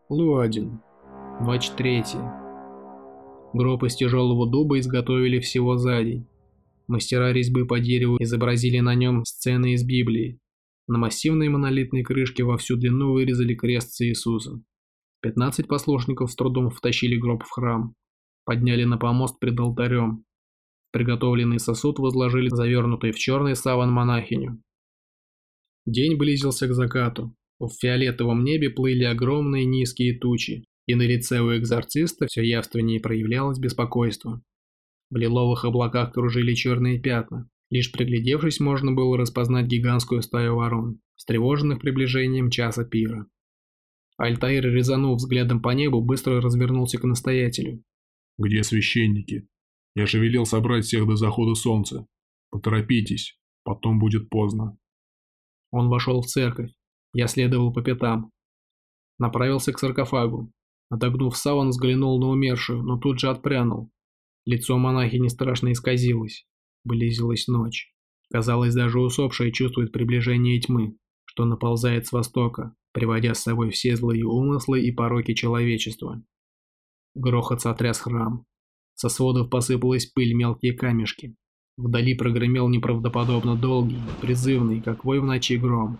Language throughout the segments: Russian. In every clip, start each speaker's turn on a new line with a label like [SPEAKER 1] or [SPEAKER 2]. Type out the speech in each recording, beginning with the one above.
[SPEAKER 1] Луадин. Ночь 3. Гроб из тяжелого дуба изготовили всего за день. Мастера резьбы по дереву изобразили на нем сцены из Библии. На массивной монолитной крышке во всю длину вырезали крест с Иисусом. 15 послушников с трудом втащили гроб в храм. Подняли на помост пред алтарем. В приготовленный сосуд возложили завернутую в черный саван монахиню. День близился к закату. В фиолетовом небе плыли огромные низкие тучи, и на лице у экзорциста все явственнее проявлялось беспокойство. В лиловых облаках кружили черные пятна. Лишь приглядевшись, можно было распознать гигантскую стаю ворон, встревоженных приближением часа пира. Альтаир, резанув взглядом по небу, быстро развернулся к настоятелю.
[SPEAKER 2] «Где священники? Я же велел собрать всех до захода солнца. Поторопитесь, потом будет поздно».
[SPEAKER 1] Он вошел в церковь. Я следовал по пятам. Направился к саркофагу. Отогнув саван, взглянул на умершую, но тут же отпрянул. Лицо монахини страшно исказилось. Близилась ночь. Казалось, даже усопшая чувствует приближение тьмы, что наползает с востока, приводя с собой все злые умыслы и пороки человечества. Грохот сотряс храм. Со сводов посыпалась пыль, мелкие камешки. Вдали прогремел неправдоподобно долгий, призывный, как вой в ночи гром.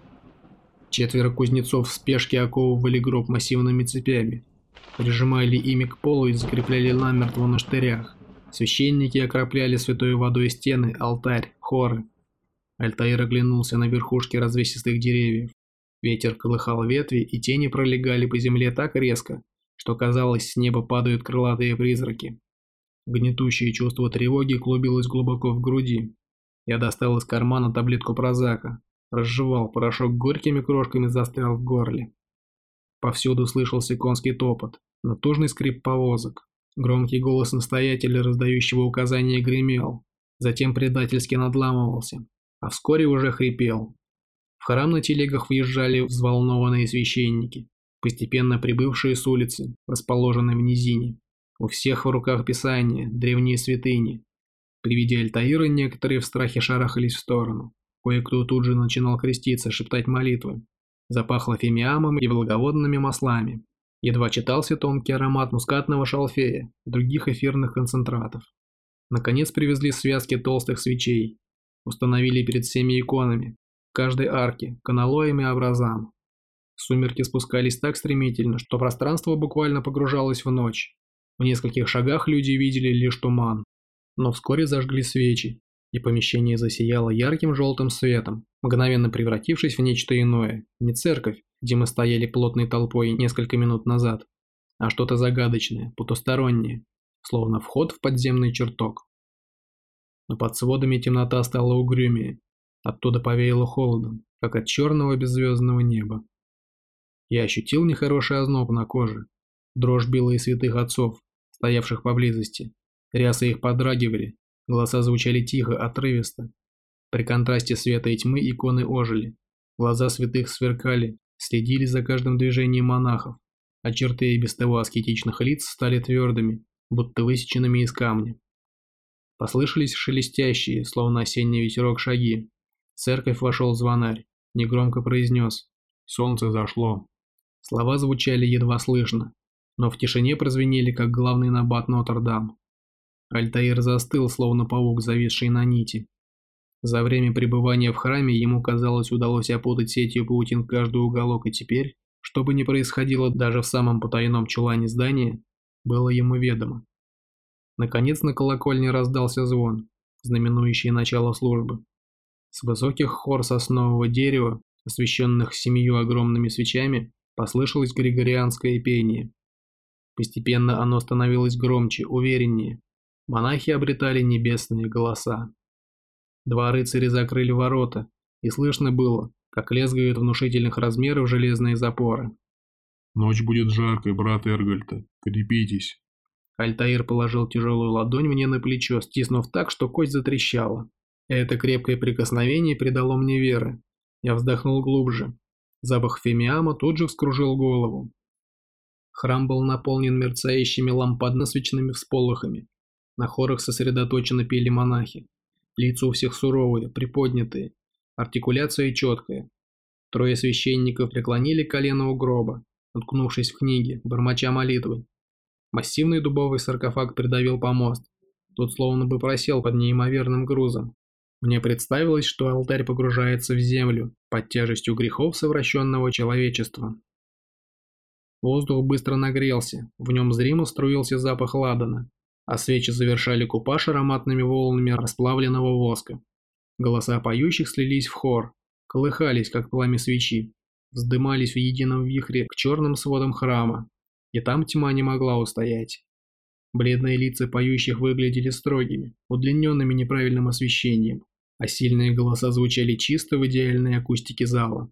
[SPEAKER 1] 4 кузнецов в спешке оковывали гроб массивными цепями, прижимали ими к полу и закрепляли намертво на штырях. Священники окропляли святой водой стены, алтарь, хоры. Альтаир оглянулся на верхушки развесистых деревьев. Ветер колыхал ветви, и тени пролегали по земле так резко, что казалось, с неба падают крылатые призраки. Гнетущее чувство тревоги клубилось глубоко в груди. Я достал из кармана таблетку прозака, разжевал, порошок горькими крошками застрял в горле. Повсюду слышался конский топот, натужный скрип повозок. Громкий голос настоятеля, раздающего указания, гремел, затем предательски надламывался, а вскоре уже хрипел. В храм на телегах въезжали взволнованные священники, постепенно прибывшие с улицы, расположенной в низине. У всех в руках писания, древние святыни. При виде Альтаира некоторые в страхе шарахались в сторону. Кое-кто тут же начинал креститься, шептать молитвы. Запахло фимиамом и благовонными маслами. Едва читался тонкий аромат мускатного шалфея и других эфирных концентратов. Наконец привезли связки толстых свечей. Установили перед всеми иконами, в каждой арке, к аналоям и образам. Сумерки спускались так стремительно, что пространство буквально погружалось в ночь. В нескольких шагах люди видели лишь туман. Но вскоре зажгли свечи, и помещение засияло ярким желтым светом, мгновенно превратившись в нечто иное. Не церковь, где мы стояли плотной толпой несколько минут назад, а что-то загадочное, потустороннее, словно вход в подземный чертог. Но под сводами темнота стала угрюмее, оттуда повеяло холодом, как от черного беззвездного неба. Я ощутил нехороший озноб на коже, дрожь била и святых отцов, стоявших поблизости. Рясы их подрагивали, голоса звучали тихо, отрывисто. При контрасте света и тьмы иконы ожили, глаза святых сверкали, следили за каждым движением монахов, а черты и без того аскетичных лиц стали твердыми, будто высеченными из камня. Послышались шелестящие, словно осенний ветерок, шаги. В церковь вошел звонарь, негромко произнес: «Солнце зашло». Слова звучали едва слышно, но в тишине прозвенели, как главный набат Нотр-Дам. Альтаир застыл, словно паук, зависший на нити. За время пребывания в храме ему, казалось, удалось опутать сетью паутин каждый уголок, и теперь, что бы ни происходило даже в самом потайном чулане здания, было ему ведомо. Наконец на колокольне раздался звон, знаменующий начало службы. С высоких хор соснового дерева, освещенных 7 огромными свечами, послышалось григорианское пение. Постепенно оно становилось громче, увереннее. Монахи обретали небесные голоса. 2 рыцаря закрыли ворота, и слышно было, как лязгают внушительных размеров железные запоры.
[SPEAKER 2] «Ночь будет жаркой, брат Эргальта, крепитесь».
[SPEAKER 1] Альтаир положил тяжелую ладонь мне на плечо, стиснув так, что кость затрещала. Это крепкое прикосновение придало мне веры. Я вздохнул глубже. Запах фимиама тут же вскружил голову. Храм был наполнен мерцающими лампадно-свечными всполохами. На хорах сосредоточенно пели монахи. Лица у всех суровые, приподнятые, артикуляция четкая. 3 священников преклонили колено у гроба, уткнувшись в книги, бормоча молитвы. Массивный дубовый саркофаг придавил помост. Тот словно бы просел под неимоверным грузом. Мне представилось, что алтарь погружается в землю под тяжестью грехов совращенного человечества. Воздух быстро нагрелся, в нем зримо струился запах ладана, а свечи завершали купаж ароматными волнами расплавленного воска. Голоса поющих слились в хор, колыхались, как пламя свечи, вздымались в едином вихре к черным сводам храма, и там тьма не могла устоять. Бледные лица поющих выглядели строгими, удлиненными неправильным освещением, а сильные голоса звучали чисто в идеальной акустике зала.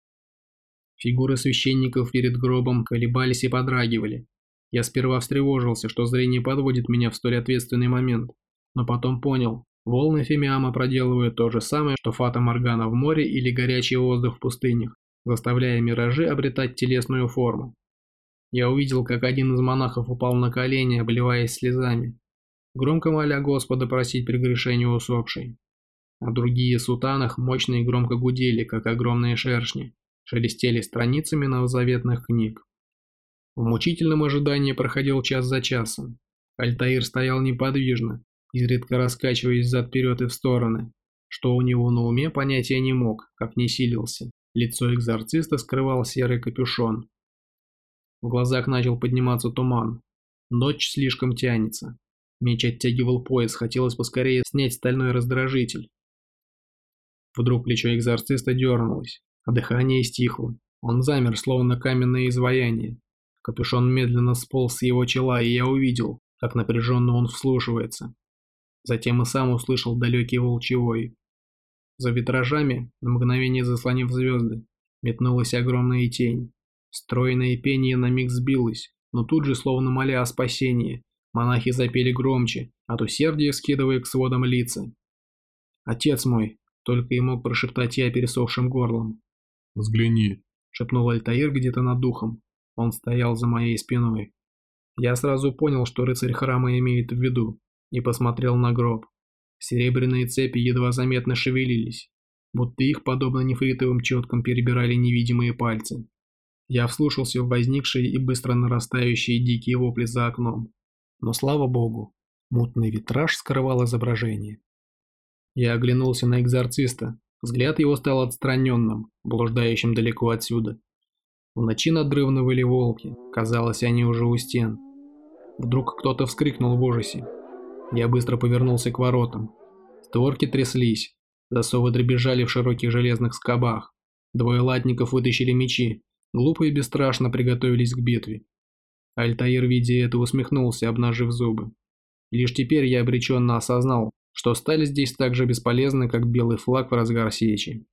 [SPEAKER 1] Фигуры священников перед гробом колебались и подрагивали. Я сперва встревожился, что зрение подводит меня в столь ответственный момент, но потом понял, волны фимиама проделывают то же самое, что фата Моргана в море или горячий воздух в пустынях, заставляя миражи обретать телесную форму. Я увидел, как один из монахов упал на колени, обливаясь слезами, громко моля Господа просить прегрешения усопшей. А другие в сутанах мощно и громко гудели, как огромные шершни, шелестели страницами новозаветных книг. В мучительном ожидании проходил час за часом. Альтаир стоял неподвижно, изредка раскачиваясь взад-вперед и в стороны. Что у него на уме, понятия не мог, как не силился. Лицо экзорциста скрывал серый капюшон. В глазах начал подниматься туман. Ночь слишком тянется. Меч оттягивал пояс, хотелось поскорее снять стальной раздражитель. Вдруг плечо экзорциста дернулось, а дыхание стихло. Он замер, словно каменное изваяние. Капюшон медленно сполз с его чела, и я увидел, как напряженно он вслушивается. Затем и сам услышал далекий волчий вой. За витражами, на мгновение заслонив звезды, метнулась огромная тень. Стройное пение на миг сбилось, но тут же, словно моля о спасении, монахи запели громче, от усердия скидывая к сводам лица. «Отец мой!» — только и мог прошептать я пересохшим горлом.
[SPEAKER 2] «Взгляни!»
[SPEAKER 1] — шепнул Альтаир где-то над духом. Он стоял за моей спиной. Я сразу понял, что рыцарь храма имеет в виду, и посмотрел на гроб. Серебряные цепи едва заметно шевелились, будто их, подобно нефритовым четкам, перебирали невидимые пальцы. Я вслушался в возникшие и быстро нарастающие дикие вопли за окном. Но, слава богу, мутный витраж скрывал изображение. Я оглянулся на экзорциста. Взгляд его стал отстраненным, блуждающим далеко отсюда. В ночи надрывно выли волки, казалось, они уже у стен. Вдруг кто-то вскрикнул в ужасе. Я быстро повернулся к воротам. Створки тряслись, засовы дребезжали в широких железных скобах. Двое латников вытащили мечи, глупо и бесстрашно приготовились к битве. Альтаир, видя это, усмехнулся, обнажив зубы. Лишь теперь я обреченно осознал, что сталь здесь так же бесполезна, как белый флаг в разгар сечи.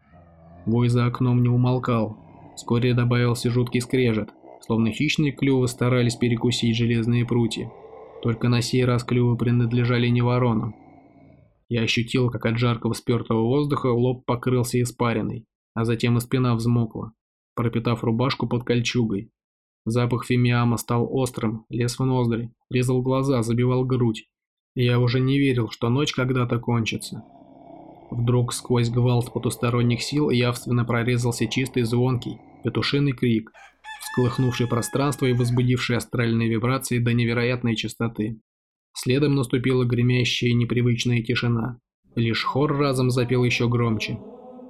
[SPEAKER 1] Вой за окном не умолкал. Вскоре добавился жуткий скрежет, словно хищные клювы старались перекусить железные прутья. Только на сей раз клювы принадлежали не воронам. Я ощутил, как от жаркого спертого воздуха лоб покрылся испариной, а затем и спина взмокла, пропитав рубашку под кольчугой. Запах фимиама стал острым, лез в ноздри, резал глаза, забивал грудь. И я уже не верил, что ночь когда-то кончится. Вдруг сквозь гвалт потусторонних сил явственно прорезался чистый звонкий петушиный крик, всколыхнувший пространство и возбудивший астральные вибрации до невероятной частоты. Следом наступила гремящая непривычная тишина. Лишь хор разом запел еще громче.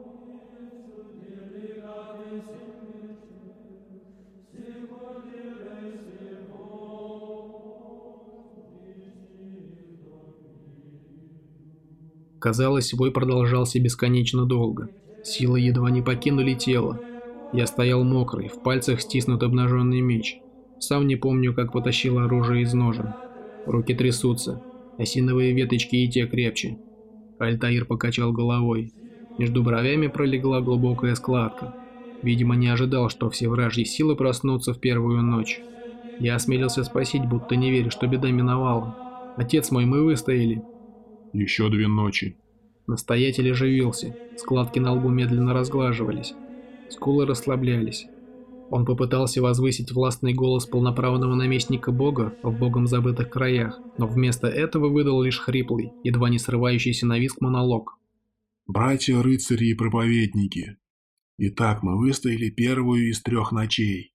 [SPEAKER 1] Казалось, вой продолжался бесконечно долго. Силы едва не покинули тело. Я стоял мокрый, в пальцах стиснут обнаженный меч. Сам не помню, как потащил оружие из ножен. Руки трясутся, осиновые веточки и те крепче. Альтаир покачал головой. Между бровями пролегла глубокая складка. Видимо, не ожидал, что все вражьи силы проснутся в первую ночь. Я осмелился спросить, будто не веря, что беда миновала. «Отец мой, мы выстояли».
[SPEAKER 2] «Еще 2 ночи».
[SPEAKER 1] Настоятель оживился, складки на лбу медленно разглаживались, скулы расслаблялись. Он попытался возвысить властный голос полноправного наместника Бога в богом забытых краях, но вместо этого выдал лишь хриплый, едва не срывающийся на визг монолог.
[SPEAKER 2] «Братья, рыцари и проповедники, итак, мы выстояли первую из 3 ночей.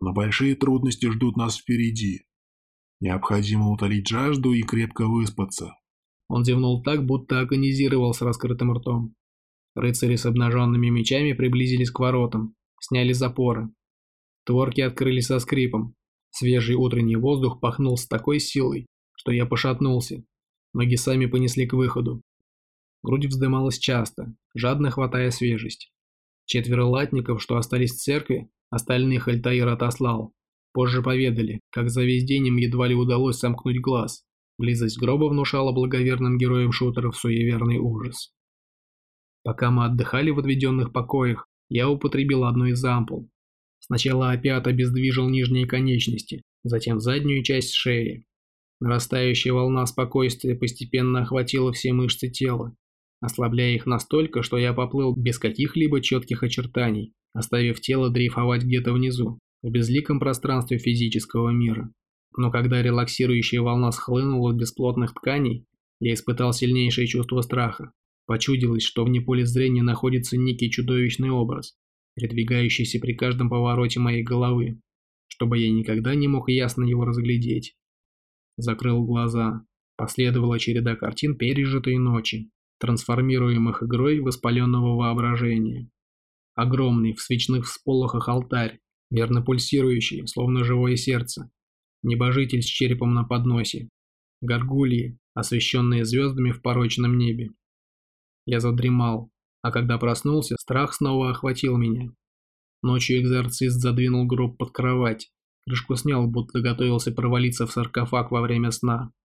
[SPEAKER 2] Но большие трудности ждут нас впереди. Необходимо утолить жажду и крепко выспаться.
[SPEAKER 1] Он зевнул так, будто агонизировал с раскрытым ртом. Рыцари с обнаженными мечами приблизились к воротам, сняли запоры. Створки открылись со скрипом. Свежий утренний воздух пахнул с такой силой, что я пошатнулся. Ноги сами понесли к выходу. Грудь вздымалась часто, жадно хватая свежесть. 4 латников, что остались в церкви, остальных Альтаир отослал. Позже поведали, как за весь день им едва ли удалось сомкнуть глаз. Близость гроба внушала благоверным героям шутеров суеверный ужас. Пока мы отдыхали в отведенных покоях, я употребил одну из ампул. Сначала опиат обездвижил нижние конечности, затем заднюю часть шеи. Нарастающая волна спокойствия постепенно охватила все мышцы тела, ослабляя их настолько, что я поплыл без каких-либо четких очертаний, оставив тело дрейфовать где-то внизу, в безликом пространстве физического мира. Но когда релаксирующая волна схлынула от бесплотных тканей, я испытал сильнейшее чувство страха. Почудилось, что вне поля зрения находится некий чудовищный образ, передвигающийся при каждом повороте моей головы, чтобы я никогда не мог ясно его разглядеть. Закрыл глаза. Последовала череда картин пережитой ночи, трансформируемых игрой воспаленного воображения. Огромный, в свечных всполохах алтарь, мерно пульсирующий, словно живое сердце. Небожитель с черепом на подносе. Горгульи, освещенные звездами в порочном небе. Я задремал, а когда проснулся, страх снова охватил меня. Ночью экзорцист задвинул гроб под кровать, крышку снял, будто готовился провалиться в саркофаг во время сна.